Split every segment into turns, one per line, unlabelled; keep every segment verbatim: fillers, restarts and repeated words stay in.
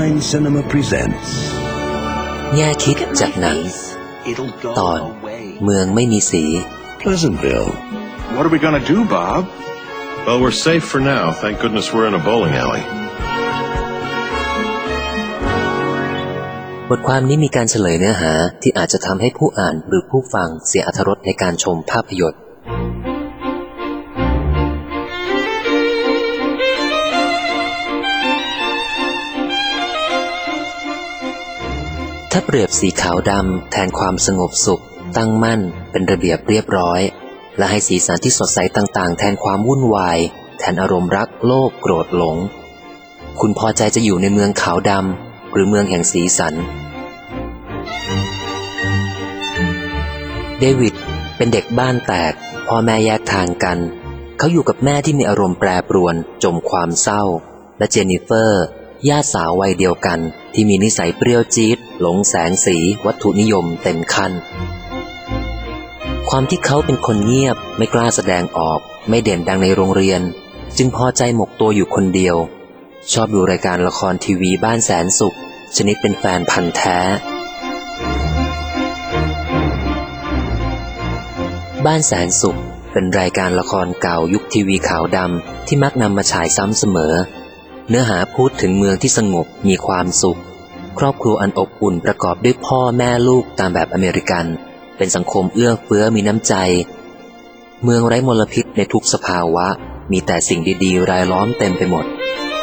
Nine Cinema presents
แง่คิดจากหนังตอนเมืองไม่มีสี
Pleasantville.
What are we gonna do, Bob?
Well, we're safe for now. Thank goodness we're in a bowling alley.
บทความนี้มีการเฉลยเนื้อหาที่อาจจะทำให้ผู้อ่านหรือผู้ฟังเสียอรรถรสในการชมภาพยนตร์ถ้าเปรียบสีขาวดำแทนความสงบสุขตั้งมั่นเป็นระเบียบเรียบร้อยและให้สีสันที่สดใสต่างๆแทนความวุ่นวายแทนอารมณ์รักโลภโกรธหลงคุณพอใจจะอยู่ในเมืองขาวดำหรือเมืองแห่งสีสันเดวิดเป็นเด็กบ้านแตกพ่อแม่แยกทางกันเขาอยู่กับแม่ที่มีอารมณ์แปรปรวนจมความเศร้าและเจนนิเฟอร์ญาติสาววัยเดียวกันที่มีนิสัยเปรี้ยวจี๊ดหลงแสงสีวัตถุนิยมเต็มคันความที่เขาเป็นคนเงียบไม่กล้าแสดงออกไม่เด่นดังในโรงเรียนจึงพอใจหมกตัวอยู่คนเดียวชอบดูรายการละครทีวีบ้านแสนสุขชนิดเป็นแฟนพันธุ์แท้บ้านแสนสุขเป็นรายการละครเก่ายุคทีวีขาวดำที่มักนำมาฉายซ้ำเสมอเนื้อหาพูดถึงเมืองที่สงบมีความสุขครอบครัวอันอบอุ่นประกอบด้วยพ่อแม่ลูกตามแบบอเมริกันเป็นสังคมเอื้อเฟื้อมีน้ำใจเมืองไร้มลพิษในทุกสภาวะมีแต่สิ่งดีๆรายล้อมเต็มไปหมด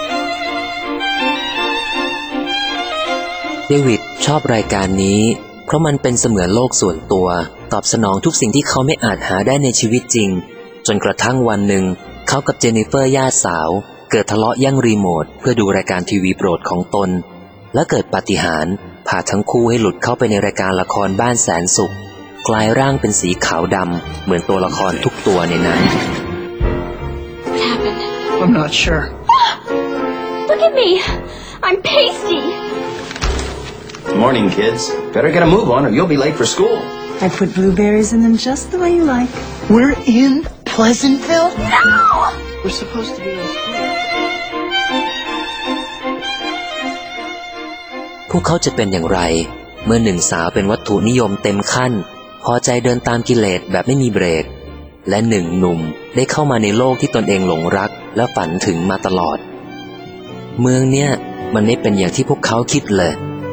เดวิดชอบรายการนี้เพราะมันเป็นเสมือนโลกส่วนตัวตอบสนองทุกสิ่งที่เขาไม่อาจหาได้ในชีวิตจริงจนกระทั่งวันหนึ่งเขากับเจนนิเฟอร์ญาติสาวเกิดทะเลาะแย่งรีโมทเพื่อดูรายการทีวีโปรดของตนและเกิดปาฏิหาริย์พาทั้งคู่ให้หลุดเข้าไปในรายการละครบ้านแสนสุขกลายร่างเป็นสีขาวดำเหมือนตัวละครทุกตัวในนั้น
What happened?
I'm not sure.
Look at me. I'm pasty.
Morning, kids. Better get a move on or you'll be late for school.
I put blueberries in them just the way you like.
We're in Pleasantville?
No!
We're supposed to be in school.
พวกเขาจะเป็นอย่างไรเมื่อหนึ่งสาวเป็นวัตถุนิยมเต็มขั้นพอใจเดินตามกิเลสแบบไม่มีเบรกและหนึ่งหนุ่มได้เข้ามาในโลกที่ตนเองหลงรักและฝันถึงมาตลอดเมืองเนี้ยมันไม่เป็นอย่างที่พวกเขาคิดเลย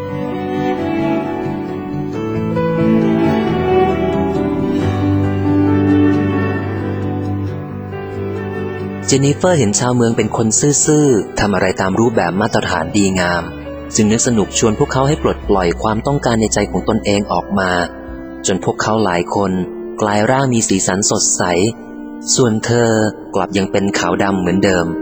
เจนนิเฟอร์เห็นชาวเมืองเป็นคนซื่อๆทำอะไรตามรูปแบบมาตรฐานดีงามจึงนึกสนุกชวนพวกเขาให้ปลดปล่อยความต้องการในใจของตนเองออกมาจนพวกเขาหลายคนกลายร่างมีสีสันสดใสส่วนเธอกลับยังเป็นขาวดำเหมือนเดิม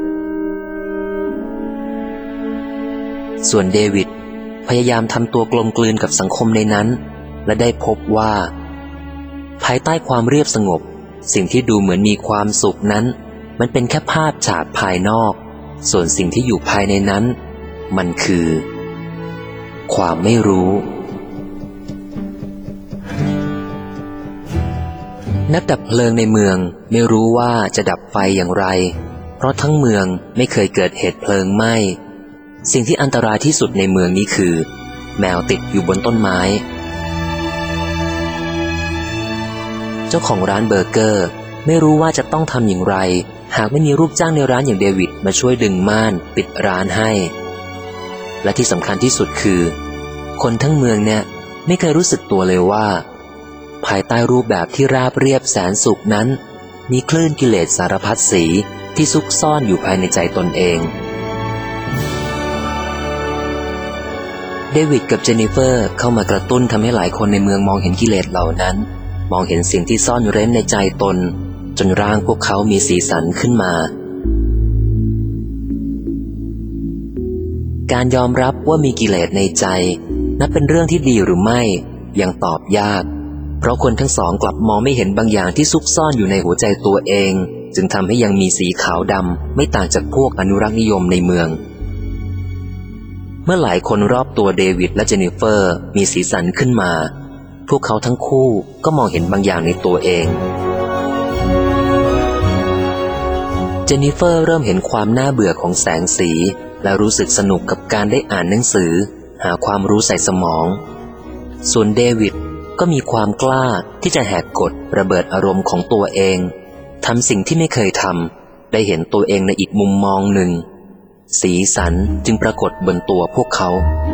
ส่วนเดวิดพยายามทำตัวกลมกลืนกับสังคมในนั้นและได้พบว่าภายใต้ความเรียบสงบสิ่งที่ดูเหมือนมีความสุขนั้นมันเป็นแค่ภาพฉากภายนอกส่วนสิ่งที่อยู่ภายในนั้นมันคือความไม่รู้นักดับเพลิงในเมืองไม่รู้ว่าจะดับไฟอย่างไรเพราะทั้งเมืองไม่เคยเกิดเหตุเพลิงไหม้สิ่งที่อันตรายที่สุดในเมืองนี้คือแมวติดอยู่บนต้นไม้เจ้าของร้านเบอร์เกอร์ไม่รู้ว่าจะต้องทำอย่างไรหากไม่มีลูกจ้างในร้านอย่างเดวิดมาช่วยดึงม่านปิดร้านให้และที่สำคัญที่สุดคือคนทั้งเมืองเนี่ยไม่เคยรู้สึกตัวเลยว่าภายใต้รูปแบบที่ราบเรียบแสนสุขนั้นมีคลื่นกิเลสสารพัดสีที่ซุกซ่อนอยู่ภายในใจตนเองเดวิดกับเจนนิเฟอร์เข้ามากระตุ้นทำให้หลายคนในเมืองมองเห็นกิเลสเหล่านั้นมองเห็นสิ่งที่ซ่อนเร้นในใจตนจนร่างพวกเขามีสีสันขึ้นมาการยอมรับว่ามีกิเลสในใจนับเป็นเรื่องที่ดีหรือไม่ยังตอบยากเพราะคนทั้งสองกลับมองไม่เห็นบางอย่างที่ซุกซ่อนอยู่ในหัวใจตัวเองจึงทำให้ยังมีสีขาวดำไม่ต่างจากพวกอนุรักษ์นิยมในเมืองเมื่อหลายคนรอบตัวเดวิดและเจนนิเฟอร์มีสีสันขึ้นมาพวกเขาทั้งคู่ก็มองเห็นบางอย่างในตัวเองเจนนิเฟอร์เริ่มเห็นความน่าเบื่อของแสงสีและรู้สึกสนุกกับการได้อ่านหนังสือหาความรู้ใส่สมองส่วนเดวิดก็มีความกล้าที่จะแหกกฎระเบิดอารมณ์ของตัวเองทำสิ่งที่ไม่เคยทำได้เห็นตัวเองในอีกมุมมองหนึ่งสีสันจึงปรากฏบนตัวพวกเขา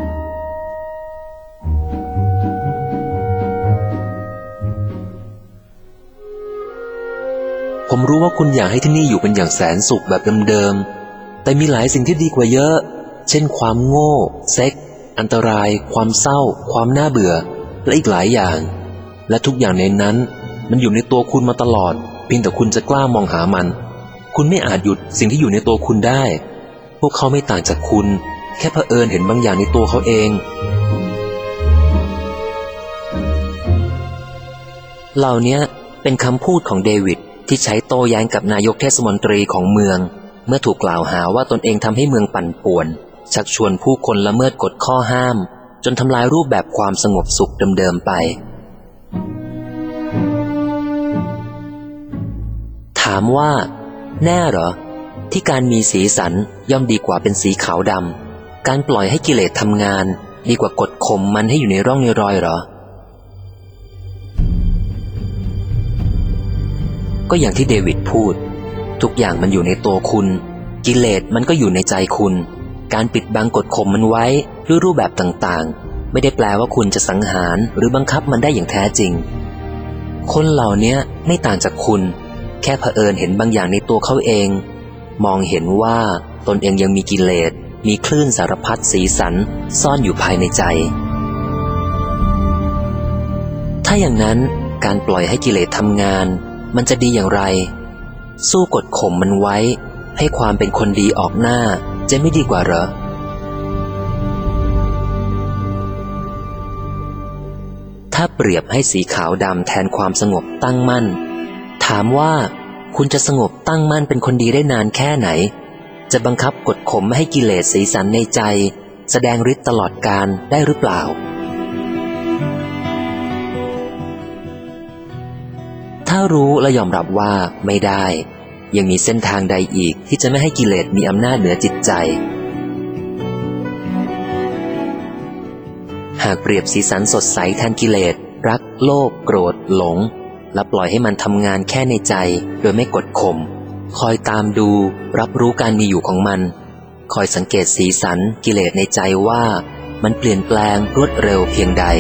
ผมรู้ว่าคุณอยากให้ที่นี่อยู่เป็นอย่างแสนสุขแบบเดิมๆแต่มีหลายสิ่งที่ดีกว่าเยอะเช่นความโง่เซ็กอันตรายความเศร้าความน่าเบื่อและอีกหลายอย่างและทุกอย่างในนั้นมันอยู่ในตัวคุณมาตลอดเพียงแต่คุณจะกล้ามองหามันคุณไม่อาจหยุดสิ่งที่อยู่ในตัวคุณได้พวกเขาไม่ต่างจากคุณแค่เผอิญเห็นบางอย่างในตัวเขาเองเหล่านี้เป็นคำพูดของเดวิดที่ใช้โต้แย้งกับนายกเทศมนตรีของเมืองเมื่อถูกกล่าวหาว่าตนเองทำให้เมืองปั่นป่วนชักชวนผู้คนละเมิดกฎข้อห้ามจนทำลายรูปแบบความสงบสุขเดิมๆไปถามว่าแน่เหรอที่การมีสีสันย่อมดีกว่าเป็นสีขาวดำการปล่อยให้กิเลสทำงานดีกว่ากดข่มมันให้อยู่ในร่องในรอยเหรอก็อย่างที่เดวิดพูดทุกอย่างมันอยู่ในตัวคุณกิเลสมันก็อยู่ในใจคุณการปิดบังกดข่มมันไว้ด้วยรูปแบบต่างๆไม่ได้แปลว่าคุณจะสังหารหรือบังคับมันได้อย่างแท้จริงคนเหล่านี้ไม่ต่างจากคุณแค่เผอิญเห็นบางอย่างในตัวเขาเองมองเห็นว่าตนเองยังมีกิเลสมีคลื่นสารพัดสีสันซ่อนอยู่ภายในใจถ้าอย่างนั้นการปล่อยให้กิเลสทำงานมันจะดีอย่างไรสู้กดข่มมันไว้ให้ความเป็นคนดีออกหน้าจะไม่ดีกว่าเหรอถ้าเปรียบให้สีขาวดำแทนความสงบตั้งมั่นถามว่าคุณจะสงบตั้งมั่นเป็นคนดีได้นานแค่ไหนจะบังคับกดข่มไม่ให้กิเลสสีสันในใจแสดงฤทธิ์ตลอดกาลได้หรือเปล่าถ้ารู้และยอมรับว่าไม่ได้ยังมีเส้นทางใดอีกที่จะไม่ให้กิเลสมีอำนาจเหนือจิตใจหากเปรียบสีสันสดใสแทนกิเลสรักโลภโกรธหลงและปล่อยให้มันทำงานแค่ในใจโดยไม่กดข่มคอยตามดูรับรู้การมีอยู่ของมันคอยสังเกตสีสันกิเลสในใจว่ามันเปลี่ยนแปลงรวดเร็วเพียงใด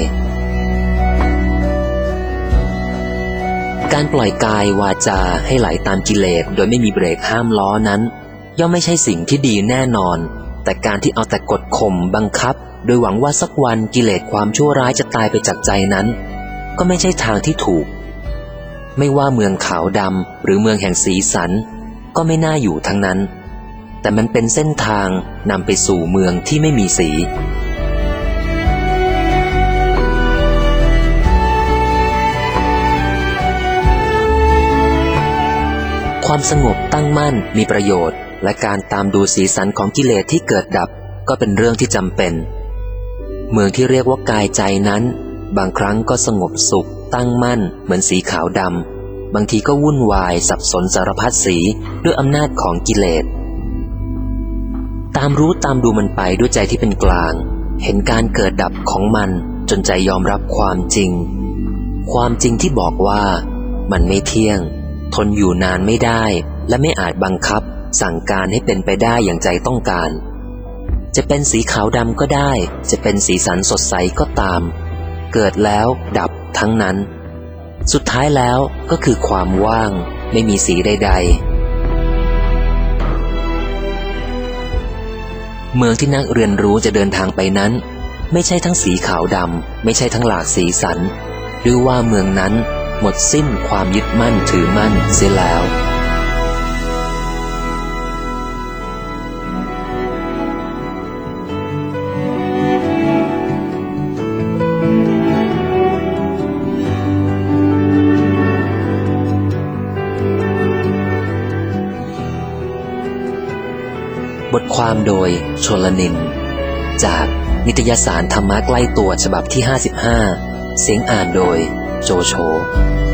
การปล่อยกายวาจาให้ไหลตามกิเลสโดยไม่มีเบรกห้ามล้อนั้นย่อมไม่ใช่สิ่งที่ดีแน่นอนแต่การที่เอาแต่กดข่มบังคับโดยหวังว่าสักวันกิเลสความชั่วร้ายจะตายไปจากใจนั้นก็ไม่ใช่ทางที่ถูกไม่ว่าเมืองขาวดำหรือเมืองแห่งสีสันก็ไม่น่าอยู่ทั้งนั้นแต่มันเป็นเส้นทางนำไปสู่เมืองที่ไม่มีสีความสงบตั้งมั่นมีประโยชน์และการตามดูสีสันของกิเลสที่เกิดดับก็เป็นเรื่องที่จำเป็นเมืองที่เรียกว่ากายใจนั้นบางครั้งก็สงบสุขตั้งมั่นเหมือนสีขาวดำบางทีก็วุ่นวายสับสนสารพัดสีด้วยอำนาจของกิเลสตามรู้ตามดูมันไปด้วยใจที่เป็นกลางเห็นการเกิดดับของมันจนใจยอมรับความจริงความจริงที่บอกว่ามันไม่เที่ยงทนอยู่นานไม่ได้และไม่อาจบังคับสั่งการให้เป็นไปได้อย่างใจต้องการจะเป็นสีขาวดำก็ได้จะเป็นสีสันสดใสก็ตามเกิดแล้วดับทั้งนั้นสุดท้ายแล้วก็คือความว่างไม่มีสีใดๆเมืองที่นักเรียนรู้จะเดินทางไปนั้นไม่ใช่ทั้งสีขาวดำไม่ใช่ทั้งหลากสีสันหรือว่าเมืองนั้นหมดสิ้นความยึดมั่นถือมั่นเสียแล้ว บทความโดยชลนินจากนิตยสารธรรมะใกล้ตัวฉบับที่ห้าสิบห้าเสียงอ่านโดยโจโฉ